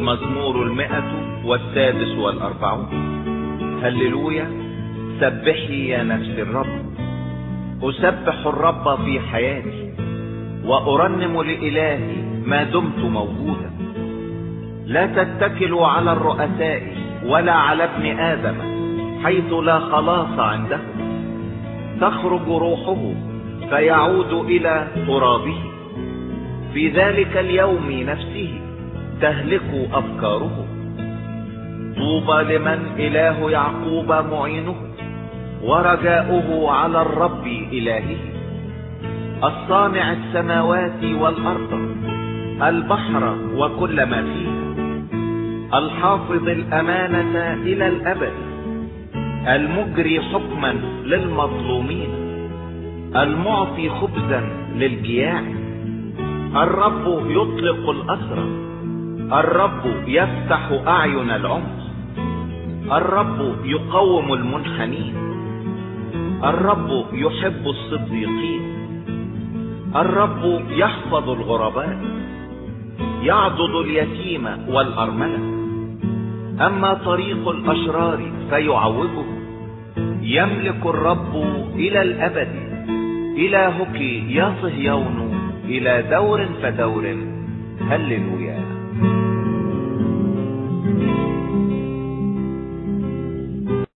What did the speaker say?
المزمور 146. هللويا. سبحي يا نفس الرب. أسبح الرب في حياتي وأرنم لإلهي ما دمت موجودا. لا تتكلوا على الرؤساء ولا على ابن آدم حيث لا خلاص عنده. تخرج روحه فيعود إلى ترابه. في ذلك اليوم نفسه تهلك أفكاره. طوبى لمن إله يعقوب معينه ورجاؤه على الرب إلهه. الصانع السماوات والأرض البحر وكل ما فيه. الحافظ الأمانة إلى الأبد. المجري حكما للمظلومين. المعطي خبزا للجياع. الرب يطلق الأسرى. الرب يفتح أعين العمي. الرب يقوم المنحنين. الرب يحب الصديقين. الرب يحفظ الغرباء. يعضد اليتيم والأرملة. أما طريق الأشرار فيعوجه. يملك الرب إلى الأبد. إلهك يا صهيون إلى دور فدور. هللويا.